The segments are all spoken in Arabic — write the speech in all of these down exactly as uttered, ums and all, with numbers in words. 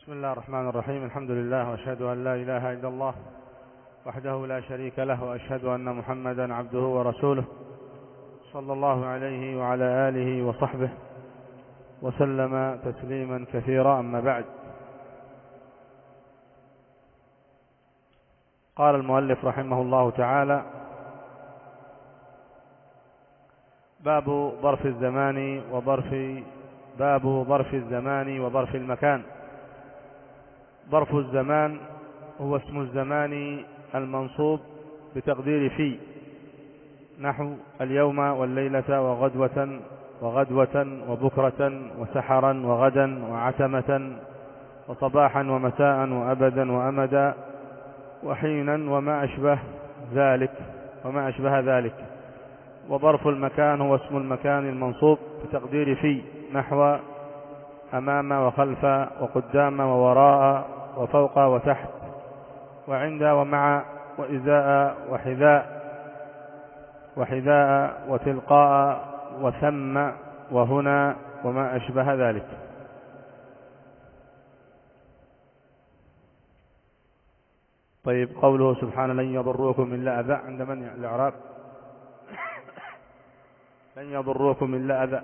بسم الله الرحمن الرحيم. الحمد لله وأشهد أن لا إله إلا الله وحده لا شريك له، وأشهد أن محمدا عبده ورسوله صلى الله عليه وعلى آله وصحبه وسلم تسليما كثيرا. أما بعد، قال المؤلف رحمه الله تعالى: باب ظرف الزمان وظرف باب ظرف الزمان وظرف المكان. ظرف الزمان هو اسم الزمان المنصوب بتقدير في، نحو اليوم والليلة وغدوة وغدوة وبكرة وسحرا وغدا وعتمة وصباحا ومساء وأبدا وأمدا وحينا وما أشبه ذلك وما أشبه ذلك. وظرف المكان هو اسم المكان المنصوب بتقدير في، نحو أمام وخلف وقدام ووراء وفوق وتحت وعند ومع وإزاء وحذاء وحذاء وتلقاء وثم وهنا وما أشبه ذلك. طيب، قوله سبحانه: لن يضروكم إلا أذى، عند من الإعراب؟ لن يضروكم إلا أذى،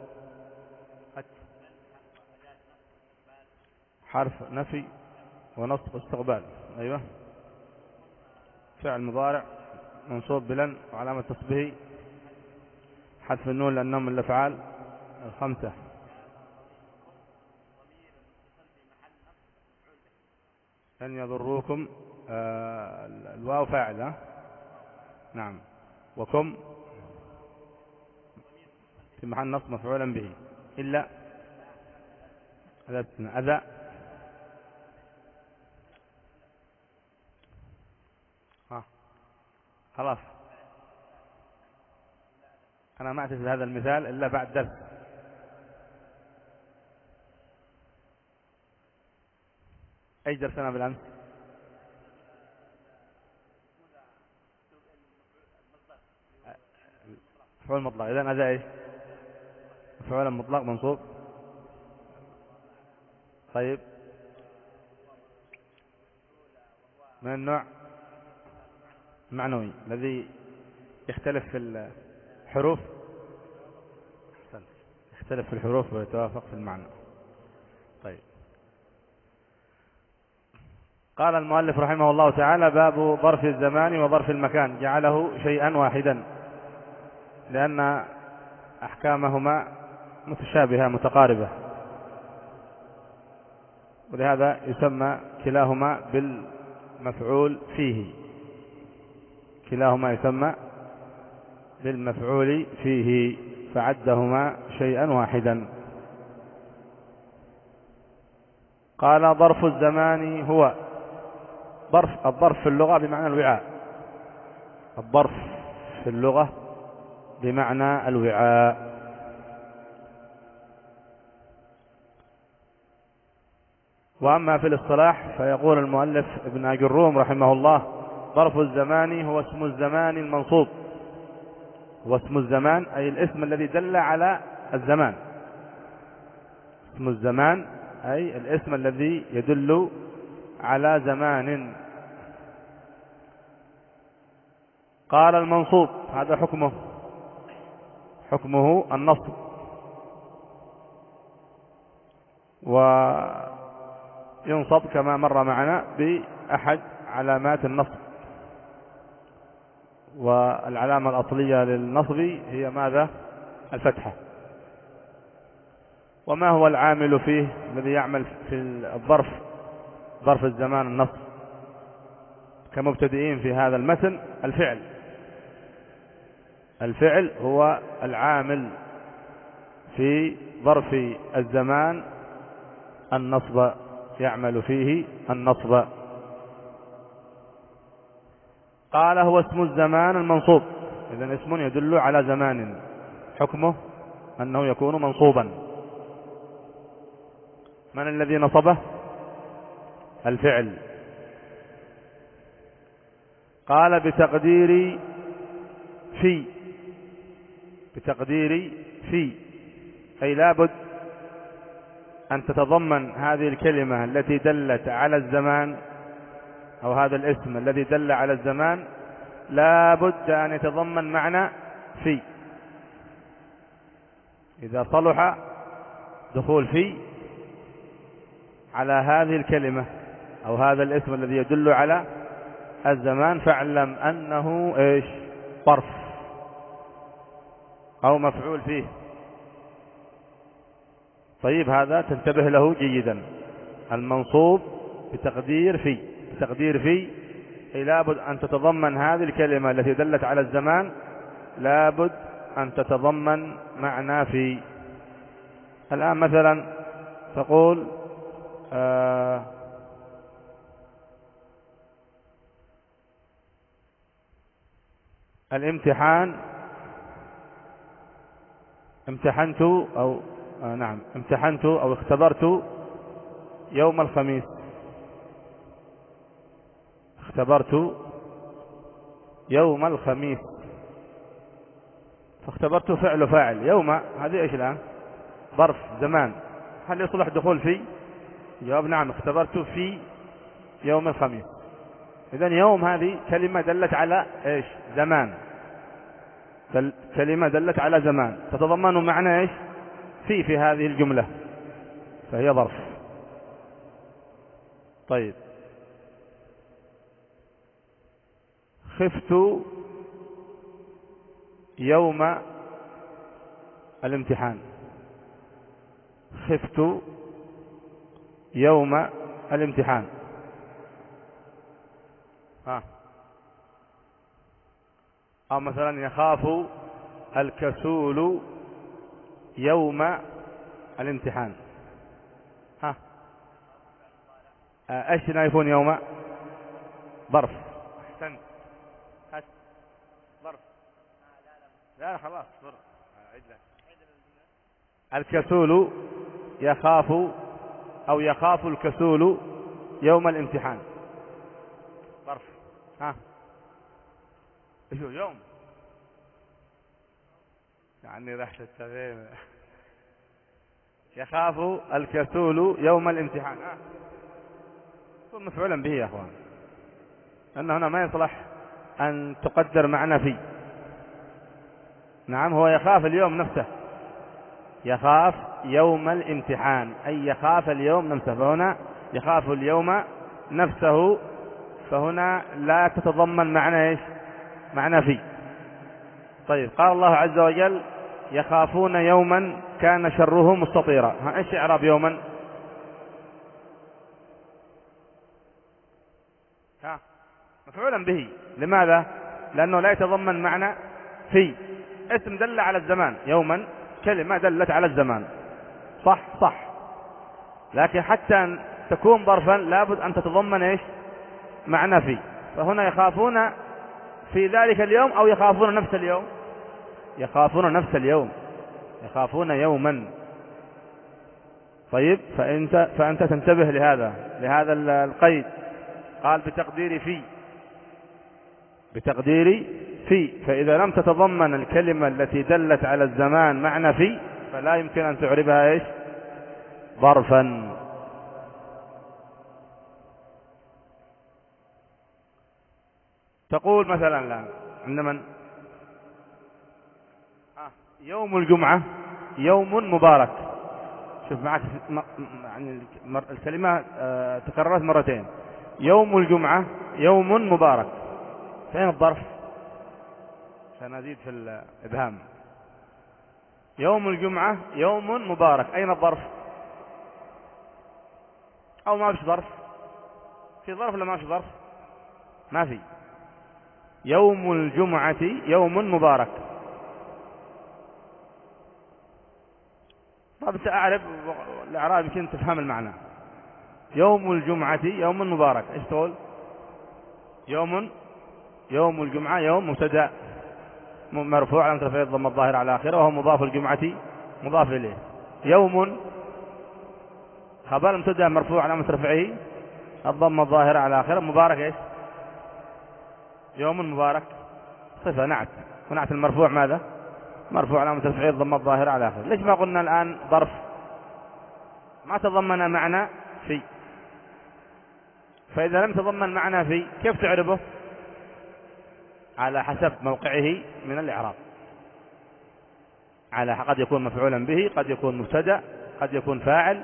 حرف نفي ونصب واستقبال. أيوة، فعل مضارع منصوب بلن، وعلامة تصبه حذف النون لأنهم من الأفعال الخمسة. لن يضروكم، آه الواو فاعل، نعم، وكم في محل نصب مفعولا به، إلا أذى. ها خلاص، أنا ما أعتقد هذا المثال إلا بعد درس. أي درسنا بالأمس؟ مفعول مطلق. إذن هذا إيش؟ مفعول مطلق منصوب. طيب، من النوع المعنوي الذي يختلف في الحروف، يختلف في الحروف ويتوافق في المعنى. طيب، قال المؤلف رحمه الله تعالى: باب ظرف الزمان وظرف المكان، جعله شيئا واحدا لأن أحكامهما متشابهة متقاربة، ولهذا يسمى كلاهما بالمفعول فيه كلاهما يسمى بالمفعول فيه فعدهما شيئا واحدا. قال: ظرف الزمان هو ظرف الظرف في اللغة بمعنى الوعاء. الظرف في اللغة بمعنى الوعاء. وأما في الاصطلاح فيقول المؤلف ابن أجروم رحمه الله: ظرف الزمان هو اسم الزمان المنصوب. هو اسم الزمان أي الاسم الذي دل على الزمان. اسم الزمان أي الاسم الذي يدل على زمان. قال: المنصوب هذا حكمه حكمه النصب، وينصب كما مر معنا بأحد علامات النصب. والعلامة الأصلية للنصب هي ماذا؟ الفتحة. وما هو العامل فيه الذي يعمل في الظرف ظرف الزمان النصب كمبتدئين في هذا المتن؟ الفعل. الفعل هو العامل في ظرف الزمان النصب، يعمل فيه النصب. قال: هو اسم الزمان المنصوب. إذن اسم يدل على زمان، حكمه أنه يكون منصوبا. من الذي نصبه؟ الفعل. قال: بتقدير في بتقدير في أي لابد أن تتضمن هذه الكلمة التي دلت على الزمان أو هذا الاسم الذي دل على الزمان لا بد أن يتضمن معنى في. إذا صلح دخول في على هذه الكلمة أو هذا الاسم الذي يدل على الزمان فاعلم أنه إيش؟ ظرف أو مفعول فيه. طيب هذا تنتبه له جيدا. المنصوب بتقدير في، بتقدير في لابد أن تتضمن هذه الكلمة التي دلت على الزمان لابد أن تتضمن معنى في. الآن مثلا تقول آه الامتحان امتحنت أو آه نعم امتحنت أو اختبرت يوم الخميس. اختبرت يوم الخميس، فاختبرت فعل فاعل يوم، هذه ايش الآن؟ ظرف زمان. هل يصلح دخول في؟ جواب نعم، اختبرت في يوم الخميس. إذن يوم هذه كلمة دلت على ايش؟ زمان. دل... كلمة دلت على زمان تتضمن معنى ايش؟ في في هذه الجملة، فهي ظرف. طيب خفت يوم الامتحان. خفت يوم الامتحان. ها. أو مثلا يخاف الكسول يوم الامتحان. ها. ايش يكون يوم؟ ظرف. احسنت. ظرف. لا لا خلاص ظرف. الكسول يخاف او يخاف الكسول يوم الامتحان. ظرف. ها. ايش هو يوم؟ يعني رحت التغيير. يخاف الكسول يوم الامتحان. ها. يكون مفعولا به يا اخوان، لأن هنا ما يصلح أن تقدر معنى في. نعم هو يخاف اليوم نفسه، يخاف يوم الامتحان أي يخاف اليوم نفسه، فهنا يخاف اليوم نفسه، فهنا لا تتضمن معنى إيش؟ معنى في. طيب قال الله عز وجل يخافون يوما كان شره مستطيرا. ها إيش إعراب يوما؟ ها مفعولا به. لماذا؟ لأنه لا يتضمن معنى في. اسم دل على الزمان، يوما كلمة دلت على الزمان، صح صح، لكن حتى أن تكون ظرفا لابد أن تتضمن إيش؟ معنى في. فهنا يخافون في ذلك اليوم أو يخافون نفس اليوم؟ يخافون نفس اليوم، يخافون يوما. طيب فأنت, فأنت تنتبه لهذا لهذا القيد. قال بتقدير في، بتقدير في، فإذا لم تتضمن الكلمة التي دلت على الزمان معنى في فلا يمكن أن تعربها إيش؟ ظرفا. تقول مثلا الآن عند من؟ آه يوم الجمعة يوم مبارك. شوف معك يعني الكلمة آه تكررت مرتين. يوم الجمعة يوم مبارك، فين الظرف؟ سنزيد في الإبهام. يوم الجمعة يوم مبارك، أين الظرف؟ أو ما فيش ظرف؟ في ظرف ولا ما في ظرف؟ ما في. يوم الجمعة يوم مبارك. طب أنت أعرف الإعراب يمكن تفهم المعنى. يوم الجمعة يوم مبارك، إيش تقول؟ يوم يوم الجمعة يوم مبتدأ مرفوع على رفعه الضمة الظاهرة على آخره وهو مضاف الجمعة مضاف إليه. يوم خبر مبتدأ مرفوع على رفعه الضمة الظاهرة على آخره. مبارك إيش؟ يوم مبارك صفة نعت، ونعت المرفوع ماذا؟ مرفوع على رفعه الضمة الظاهرة على آخره. ليش ما قلنا الآن ظرف؟ ما تضمن معنى في. فإذا لم تضمن معنى في كيف تعربه؟ على حسب موقعه من الإعراب، على قد يكون مفعولا به، قد يكون مبتدأ، قد يكون فاعل.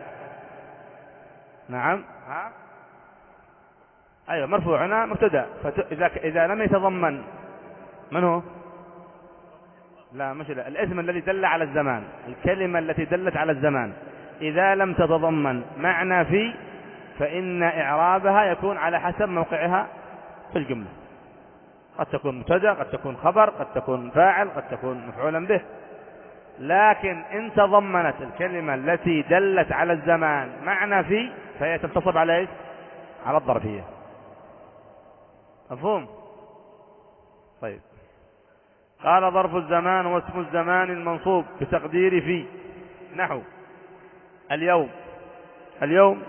نعم ها أيوة مرفوع هنا مبتدأ. فإذا إذا لم يتضمن من هو؟ لا مش لا. الاسم الذي دل على الزمان، الكلمة التي دلت على الزمان إذا لم تتضمن معنى في فإن إعرابها يكون على حسب موقعها في الجملة. قد تكون مبتدأ، قد تكون خبر، قد تكون فاعل، قد تكون مفعولا به. لكن إن تضمنت الكلمة التي دلت على الزمان معنى في فهي تنتصب على إيش؟ على الظرفية. مفهوم؟ طيب. قال ظرف الزمان واسم الزمان المنصوب بتقدير في، نحو اليوم. اليوم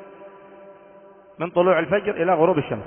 من طلوع الفجر إلى غروب الشمس.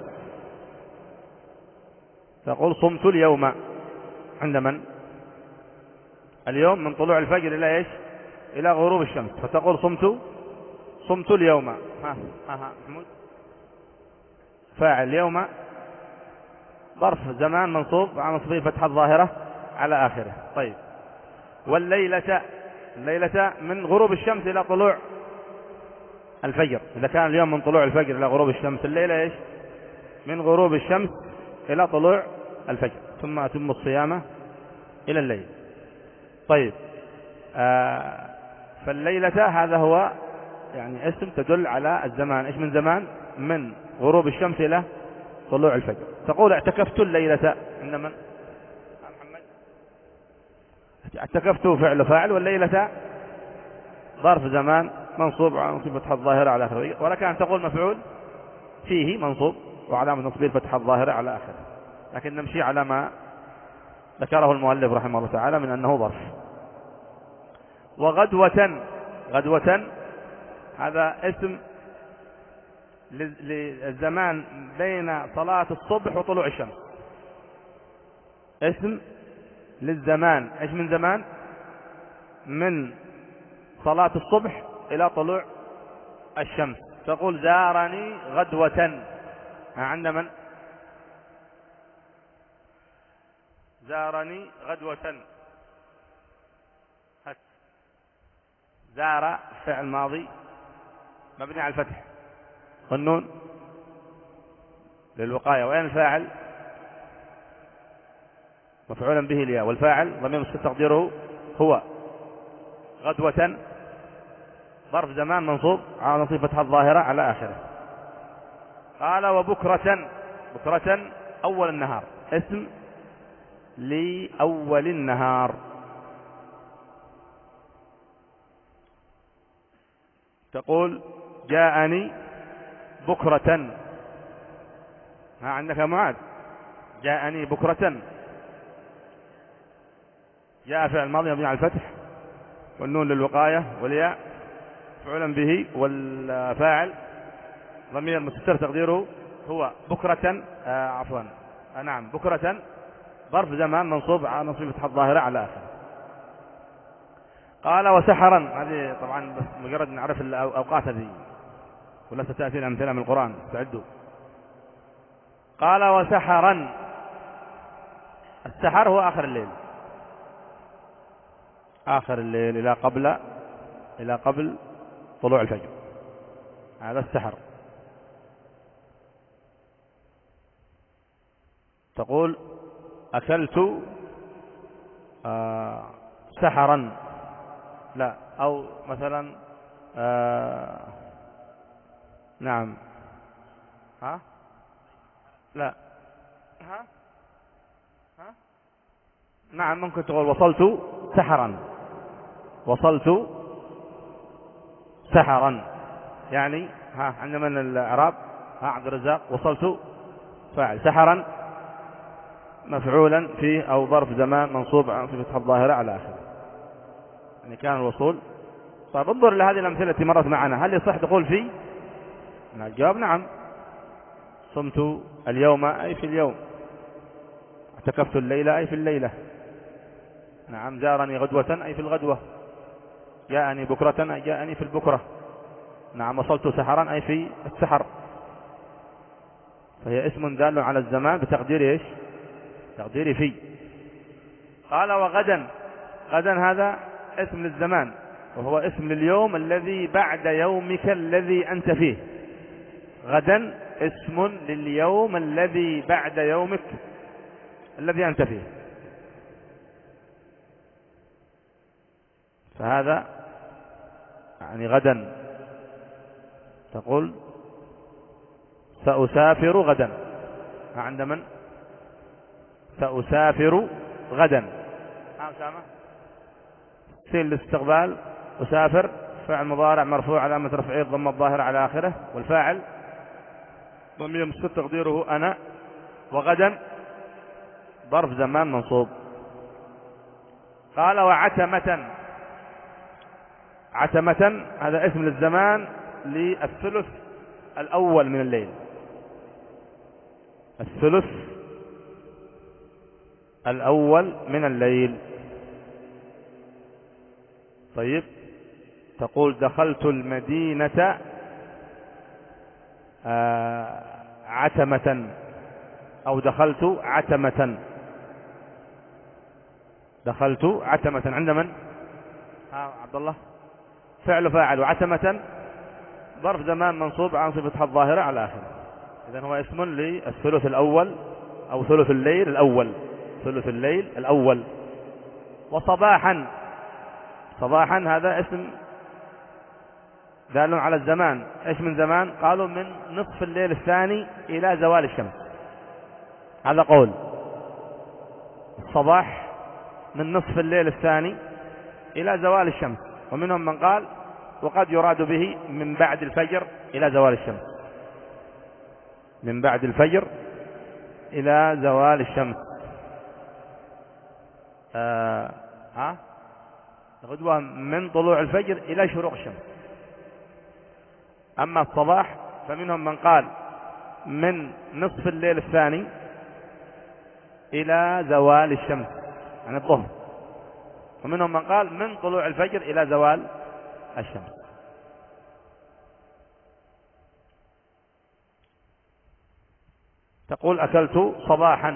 تقول صمت اليوم عند من؟ اليوم من طلوع الفجر إلى إيش؟ إلى غروب الشمس. فتقول صمت صمت اليوم. ها ها ها محمود. فاعل اليوم ظرف زمان منصوب على نصبه فتحة الظاهرة على آخره. طيب. والليلة، الليلة من غروب الشمس إلى طلوع الفجر. إذا كان اليوم من طلوع الفجر إلى غروب الشمس، الليلة إيش؟ من غروب الشمس إلى طلوع الفجر، ثم أتم الصيام إلى الليل. طيب. آه فالليلة هذا هو يعني اسم تدل على الزمان. إيش من زمان؟ من غروب الشمس إلى طلوع الفجر. تقول اعتكفت الليلة عند من؟ اعتكفت فعل فاعل، والليلة ظرف زمان منصوب على نصب فتحة الظاهرة على آخره. ولك أن تقول مفعول فيه منصوب وعلامة نصبه الفتحة الظاهرة على آخره، لكن نمشي على ما ذكره المؤلف رحمه الله تعالى من أنه ظرف. وغدوة، غدوة هذا اسم للزمان بين صلاة الصبح وطلوع الشمس. اسم للزمان. ايش من زمان؟ من صلاة الصبح إلى طلوع الشمس. تقول زارني غدوة عند من؟ زارني غدوة. زار فعل ماضي مبني على الفتح والنون للوقاية. وين الفاعل؟ مفعولا به الياء، والفاعل ضمير مستتر تقديره هو. غدوة ظرف زمان منصوب على نصب فتحة الظاهرة على آخره. قال وبكرة، بكرة أول النهار، اسم لأول النهار. تقول جاءني بكرة. ها عندك يا معاذ؟ جاءني بكرة. جاء فعل ماضي مبني على الفتح والنون للوقاية والياء مفعولا به، والفاعل ضمير مستتر تقديره هو. بكرة آه عفوا آه نعم بكرة ظرف زمان منصوب على نصب فتحة الظاهرة على آخره. قال وسحرا، هذه طبعا بس مجرد نعرف الأوقات هذه ولا ستأتي الأمثلة من القرآن، استعدوا. قال وسحرا، السحر هو آخر الليل، آخر الليل إلى قبل إلى قبل طلوع الفجر، هذا السحر. تقول أكلت آه سحرا، لا، أو مثلا آه نعم ها لا ها ها نعم ممكن تقول وصلت سحرا، وصلت سحرا، يعني ها عندما الإعراب ها عبد الرزاق وصلت فاعل، سحرا مفعولا فيه أو ظرف زمان منصوب عن فتحة الظاهرة على آخره، يعني كان الوصول. طيب انظر إلى هذه الأمثلة التي مرت معنا، هل يصح تقول في؟ الجواب نعم. صمت اليوم أي في اليوم، اعتكفت الليلة أي في الليلة، نعم. زارني غدوة أي في الغدوة، جاءني بكرة أي جاءني في البكرة، نعم وصلت سحرا أي في السحر، فهي اسم دال على الزمان بتقدير إيش؟ تقدير في. قال وغدا، غدا هذا اسم للزمان، وهو اسم لليوم الذي بعد يومك الذي أنت فيه. غدا اسم لليوم الذي بعد يومك الذي أنت فيه، فهذا يعني غدا تقول سأسافر غدا. عند من؟ سأسافر غدا. ها أسامة؟ سين الاستقبال، أسافر فعل مضارع مرفوع علامة رفعه الضمة الظاهرة على آخره، والفاعل ضمير مستتر تقديره أنا، وغدا ظرف زمان منصوب. قال وعتمة، عتمة هذا اسم للزمان للثلث الأول من الليل، الثلث الأول من الليل. طيب تقول دخلت المدينة آه عتمة، أو دخلت عتمة، دخلت عتمة عند من؟ ها عبد الله؟ فعل فاعل، وعتمة ظرف زمان منصوب عن صفة الظاهرة على آخره. إذن هو اسم للثلث الأول أو ثلث الليل الأول، ثلث الليل الأول. وصباحا، صباحا هذا اسم دال على الزمان. ايش من زمان؟ قالوا من نصف الليل الثاني إلى زوال الشمس، هذا قول. الصباح من نصف الليل الثاني إلى زوال الشمس، ومنهم من قال وقد يراد به من بعد الفجر إلى زوال الشمس، من بعد الفجر إلى زوال الشمس. آه ها غدوة من طلوع الفجر إلى شروق الشمس. أما الصباح فمنهم من قال من نصف الليل الثاني إلى زوال الشمس عن الظهر، ومنهم من قال من طلوع الفجر إلى زوال الشمس. تقول أكلت صباحا،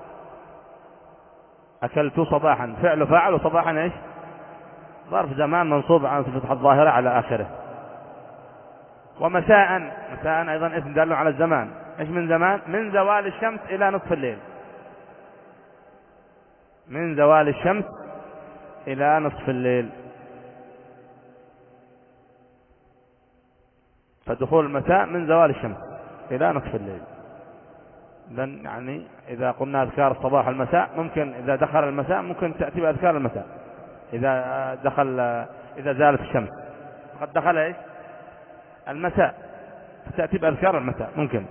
أكلت صباحا فعل فاعل، وصباحا إيش؟ ظرف زمان منصوب عن صفة الظاهرة على آخره. ومساء، مساء أيضا اسم دال على الزمان. إيش من زمان؟ من زوال الشمس إلى نصف الليل، من زوال الشمس إلى نصف الليل. فدخول المساء من زوال الشمس إلى نصف الليل. إذن يعني إذا قلنا أذكار الصباح والمساء، ممكن إذا دخل المساء ممكن تأتي بأذكار المساء، إذا دخل إذا زالت الشمس قد دخل إيش؟ المساء، تأتي بأذكار المساء ممكن.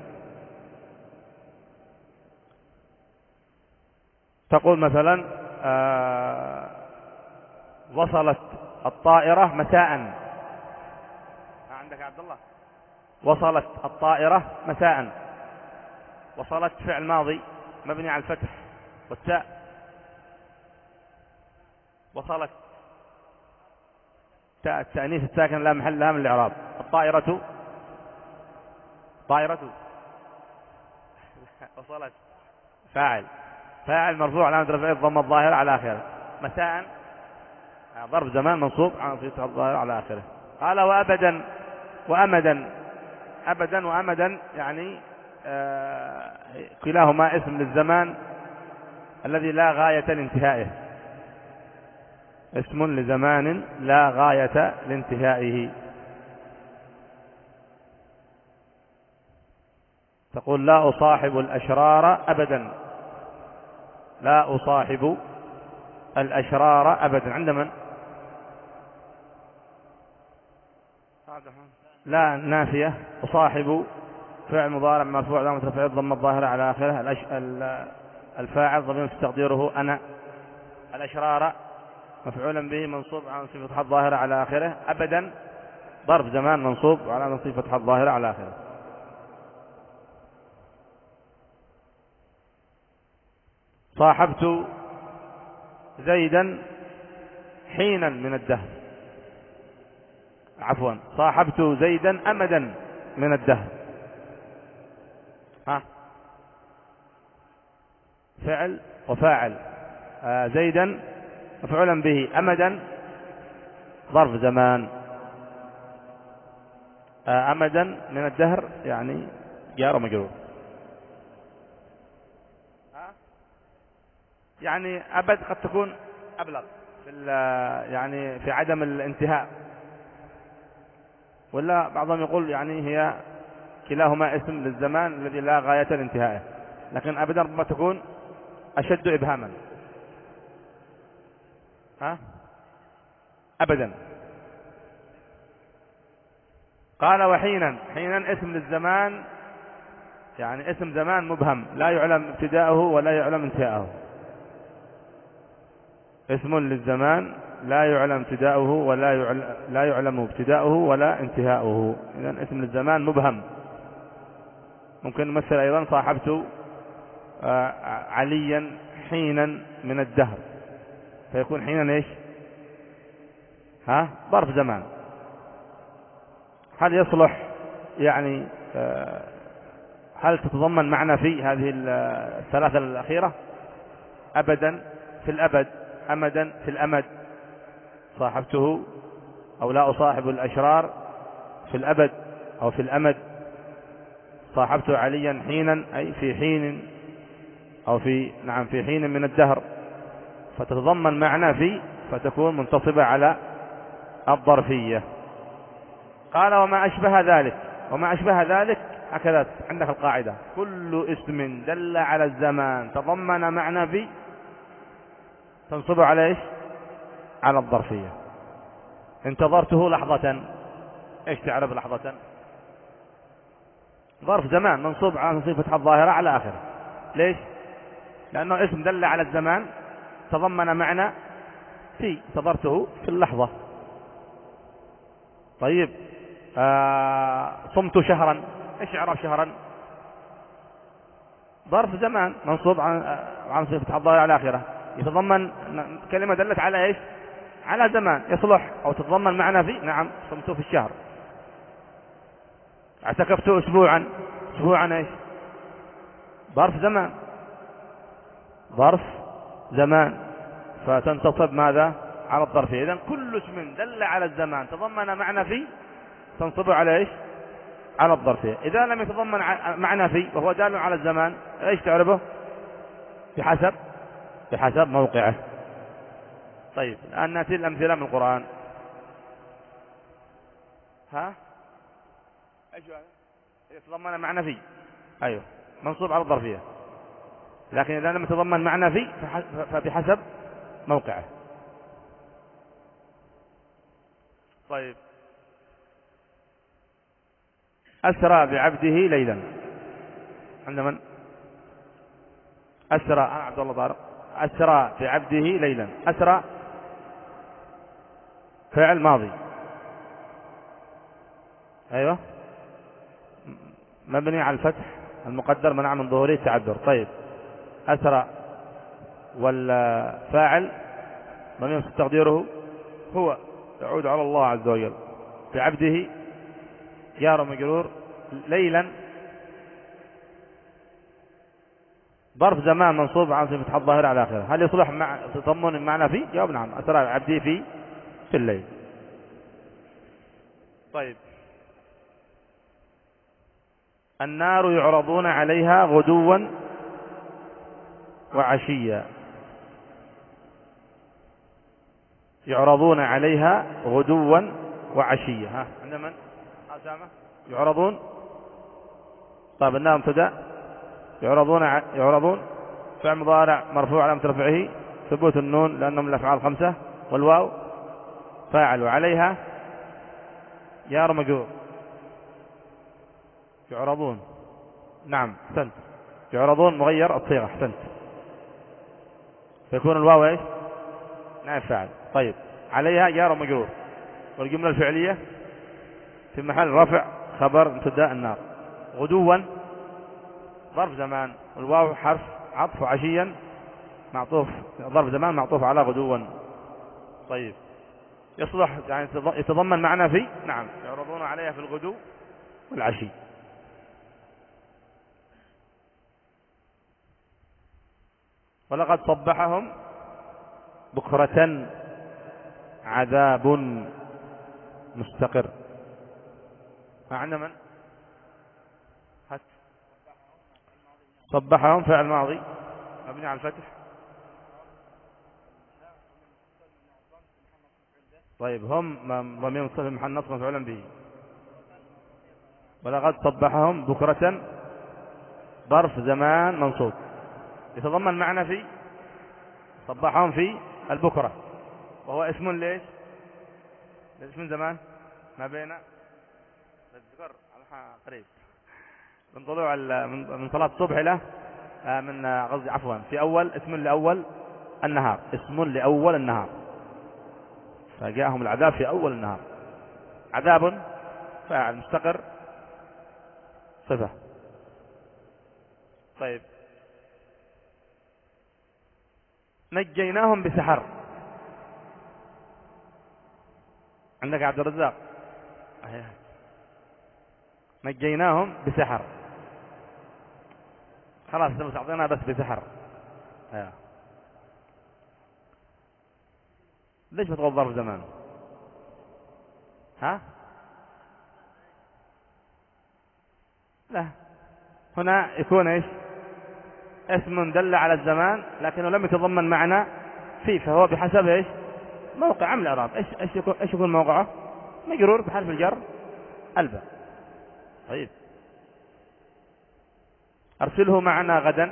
تقول مثلا آه وصلت الطائرة مساء. عندك عبد الله؟ وصلت الطائرة مساء. وصلت فعل ماضي مبني على الفتح والتاء. وصلت تاء التأنيث الساكن لا محل لها من الإعراب. الطائرة، طائرة وصلت فاعل، فاعل مرفوع علامة رفعه الضمة الظاهرة على آخره. مساء ظرف زمان منصوب على صفة الظاهرة على آخره. قال وأبدا وأمدا، أبدا وأمدا يعني آه كلاهما اسم للزمان الذي لا غاية لانتهائه، اسم لزمان لا غاية لانتهائه. تقول لا أصاحب الأشرار أبدا، لا أصاحب الأشرار أبدا عند من؟ لا نافية. أصاحب فعل مضارع مرفوع علامة رفعه الضمة الظاهرة على آخره. الفاعل ضمير تقديره أنا. الأشرار مفعولا به منصوب على صفة الظاهرة على آخره. أبدا ظرف زمان منصوب على صفة الظاهرة على آخره. صاحبت زيدا حينا من الدهر. عفوا صاحبت زيدا أمدا من الدهر. ها فعل وفاعل. آه زيدا مفعولا به، أمدا ظرف زمان. آه أمدا من الدهر يعني جار ومجرور. يعني أبد قد تكون أبلغ في يعني في عدم الانتهاء، ولا بعضهم يقول يعني هي كلاهما اسم للزمان الذي لا غاية لانتهائه، لكن أبدا ربما تكون أشد إبهاما. ها أبدا. قال وحينا، حينا اسم للزمان، يعني اسم زمان مبهم لا يعلم ابتداءه ولا يعلم انتهاءه. اسم للزمان لا يعلم ابتداؤه ولا يعلم لا يعلم ابتداؤه ولا انتهاؤه. إذن اسم للزمان مبهم. ممكن نمثل أيضا صاحبت عليا حينا من الدهر، فيكون حينا ايش؟ ها ظرف زمان. هل يصلح يعني هل تتضمن معنى في هذه الثلاثة الأخيرة؟ أبدا في الأبد، أمدا في الأمد. صاحبته أو لا أصاحب الأشرار في الأبد أو في الأمد. صاحبت عليا حينا أي في حين أو في نعم في حين من الدهر، فتتضمن معنى في، فتكون منتصبة على الظرفية. قال وما أشبه ذلك. وما أشبه ذلك هكذا عندك القاعدة: كل اسم دل على الزمان تضمن معنى في تنصب على ايش؟ على الظرفية. انتظرته لحظة، ايش تعرف لحظة؟ ظرف زمان منصوب على صفة الظاهرة على آخره. ليش؟ لأنه اسم دل على الزمان تضمن معنى في، انتظرته في اللحظة. طيب آه صمت شهرا، ايش اعرف شهرا؟ ظرف زمان منصوب عن صفة الظاهرة على آخره، يتضمن كلمة دلت على ايش؟ على زمان يصلح او تتضمن معنى في. نعم صمت في الشهر. اعتكفت اسبوعا، اسبوعا ايش؟ ظرف زمان، ظرف زمان، فتنتصب ماذا؟ على الظرفية. اذن كل اسم دل على الزمان تضمن معنى في تنصب على ايش؟ على الظرفية. اذا لم يتضمن معنى في وهو دال على الزمان، ايش تعرفه؟ بحسب بحسب موقعه. طيب الآن نأتي الأمثلة من القرآن. ها ايش هذا؟ يتضمن معنى في، ايوه منصوب على الظرفية، لكن إذا لم يتضمن معنى في فبحسب موقعه. طيب أسرى بعبده ليلا. عند من؟ أسرى أنا عبد الله طارق. أسرى بعبده ليلا. أسرى فعل ماضي، أيوة مبني على الفتح المقدر منع من ظهوره التعذر. طيب أسرى والفاعل ضمير تقديره هو يعود على الله عز وجل. بعبده جار ومجرور. ليلا ظرف زمان منصوب عن صفة الظاهرة على آخره. هل يصلح مع تضمن المعنى فيه؟ جواب نعم. أسرى عبدي في في الليل. طيب النار يعرضون عليها غدوا وعشيا. يعرضون عليها غدوا وعشيا. ها عند من؟ أسامة. يعرضون. طيب النار مبتدأ. يعرضون ع... يعرضون فعل مضارع مرفوع علامة رفعه ثبوت النون لأنهم الأفعال خمسة، والواو فاعل، وعليها جار مجرور. يعرضون نعم احسنت. يعرضون مغير الصيغة احسنت، فيكون الواو ايش؟ نائب فاعل. طيب عليها جار مجرور، والجملة الفعلية في محل رفع خبر مبتدأ النار. غدوا ظرف زمان، والواو حرف عطف، وعشيا معطوف ظرف زمان معطوف على غدوا. طيب يصلح يعني يتضمن معنى في نعم يعرضون عليها في الغدو والعشي. ولقد صبحهم بكرة عذاب مستقر. معنى من هات صبحهم فعل ماضي مبني على الفتح. طيب هم ضمير متصل محل نصب مفعولا به. ولقد صبحهم بكرة ظرف زمان منصوب يتضمن معنى في صبحهم في البكرة وهو اسم ليش اسم زمان ما بين الذكر قريب من طلوع من صلاة الصبح إلى من قصدي عفوا في أول اسم لأول النهار اسم لأول النهار فجاءهم العذاب في أول النهار. عذاب فاعل مستقر صفة. طيب نجيناهم بسحر. عندك عبد الرزاق نجيناهم بسحر خلاص بس أعطينا بس بسحر. أيه. ليش بتقول ظرف زمان ها لا هنا يكون ايش اسم دل على الزمان لكنه لم يتضمن معنى فيه فهو بحسب ايش موقع عمل الاعراب. ايش ايش يكون ايش يكون موقعه مجرور بحرف الجر الباء. طيب ارسله معنا غدا.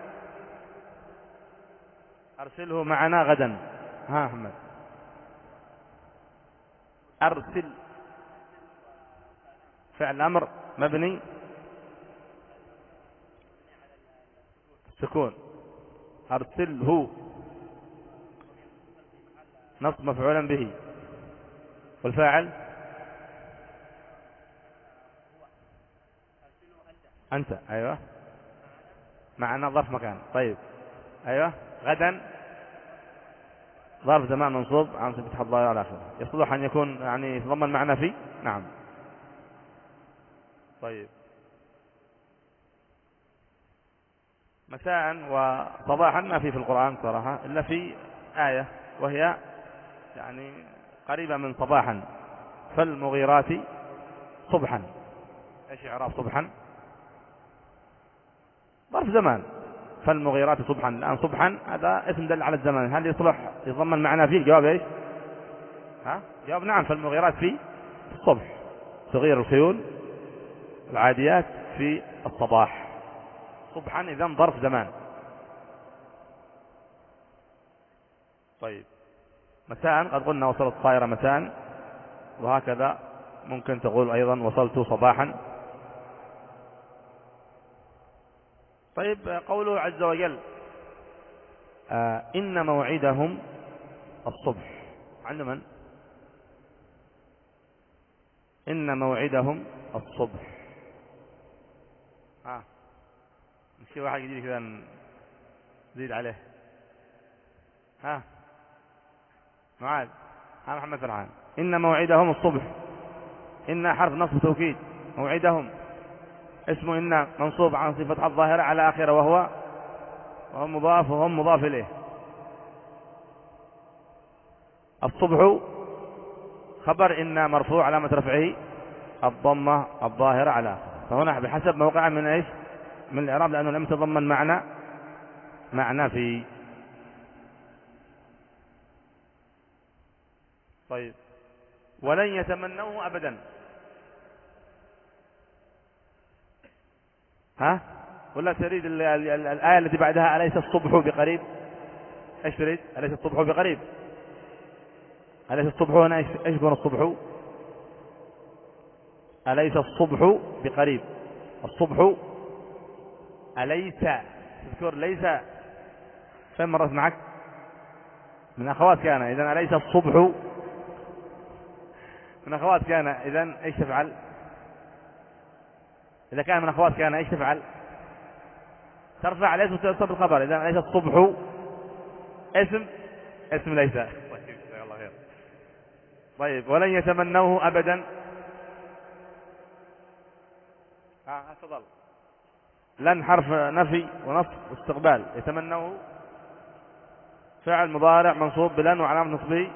ارسله معنا غدا. ها محمد ارسل فعل امر مبني سكون. ارسله نصب مفعولا به والفاعل انت. ايوه معنا ظرف مكان. طيب ايوه غدا ظرف زمان منصوب عن فتح الظاهر على اخره يصلح ان يكون يعني يتضمن معنى فيه نعم. طيب مساء وصباحا ما في في القرآن صراحة إلا في آية وهي يعني قريبة من صباحا فالمغيرات صبحا. ايش اعراب صبحا ظرف زمان فالمغيرات صبحا. الآن صبحا هذا اسم دل على الزمان هل يصلح يضمن معنى فيه؟ الجواب ايش ها جواب نعم فالمغيرات في الصبح تغير الخيول العاديات في الصباح صبحا إذن ظرف زمان. طيب مساء قد قلنا وصلت الطائرة مساء وهكذا ممكن تقول أيضا وصلت صباحا. طيب قوله عز وجل آه إن موعدهم الصبح. عند من إن موعدهم الصبح. ها آه. نشوف واحد جديد كذا نزيد عليه. ها معاذ ها محمد فرحان. إن موعدهم الصبح. إن حرف نصب توكيد موعدهم اسم إن منصوب عن صفة الظاهرة على آخره وهو وهو مضاف وهم مضاف إليه. الصبح خبر إن مرفوع علامة رفعه الضمة الظاهرة على آخره فهنا بحسب موقع من إيش من الإعراب لأنه لم يتضمن معنى معنى في. طيب ولن يتمنوه أبدا. ها ولا تريد الآية التي بعدها أليس الصبح بقريب؟ ايش تريد؟ أليس الصبح بقريب؟ أليس الصبح هنا ايش يكون الصبح؟ أليس الصبح بقريب؟ الصبح أليس تذكر ليس فين مرت معك من أخوات كان إذن أليس الصبح من أخوات كان إذن ايش تفعل؟ إذا كان من أخوات كان ايش تفعل؟ ترفع ليس وتنصب الخبر. إذن أليس الصبح اسم اسم ليس. الله خير. طيب ولن يتمنوه أبدا. ها تفضل. لن حرف نفي ونصب واستقبال. يتمنوه فعل مضارع منصوب بلن وعلامة نصبه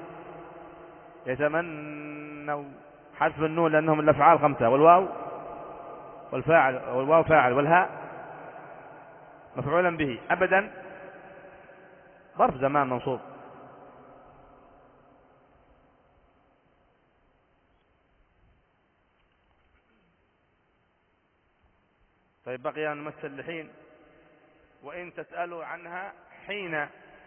يتمنوا حذف النون لأنهم الأفعال خمسة، والواو والفاعل والواو فاعل والهاء مفعولا به. أبدا ظرف زمان منصوب. طيب بقي أن نمثل لحين. وإن تسألوا عنها حين،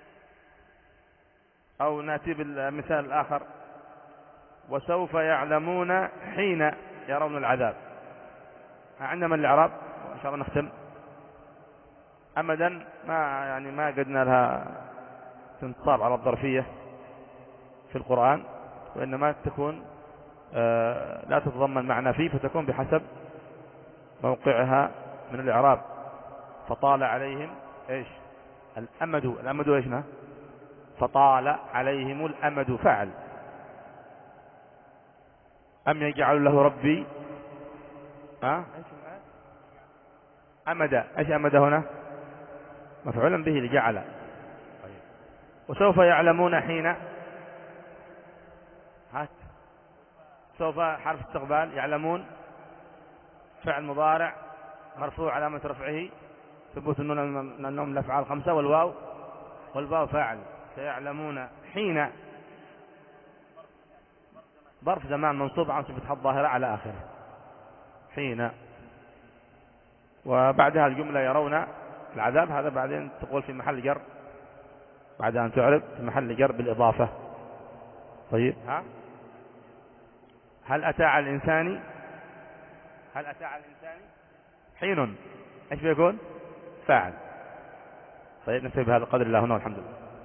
أو نأتي بالمثال الآخر وسوف يعلمون حين يرون العذاب. عندنا من الإعراب إن شاء الله نختم. أمدا ما يعني ما قدنا لها تنصاب على الظرفية في القرآن، وإنما تكون آه لا تتضمن معنى فيه، فتكون بحسب موقعها من الإعراب. فطال عليهم إيش الأمد. الأمد إيشنا فطال عليهم الأمد فعل. أم يجعل له ربي أه؟ أمد. إيش أمد هنا مفعولا به لجعل. طيب. وسوف يعلمون حين. هات سوف حرف استقبال. يعلمون فعل مضارع مرفوع علامة رفعه ثبوت النون لأنهم الأفعال خمسة، والواو والواو فاعل. سيعلمون حين ظرف زمان منصوب عن صفة الظاهرة على آخره حين. وبعدها الجملة يرون العذاب، هذا بعدين تقول في محل جر بعد أن تعرب في محل جر بالإضافة. طيب ها هل أتى على الإنسان هل أتى على الإنسان حين إيش بيكون فاعل. طيب نكتفي بهذا القدر الله هنا والحمد لله.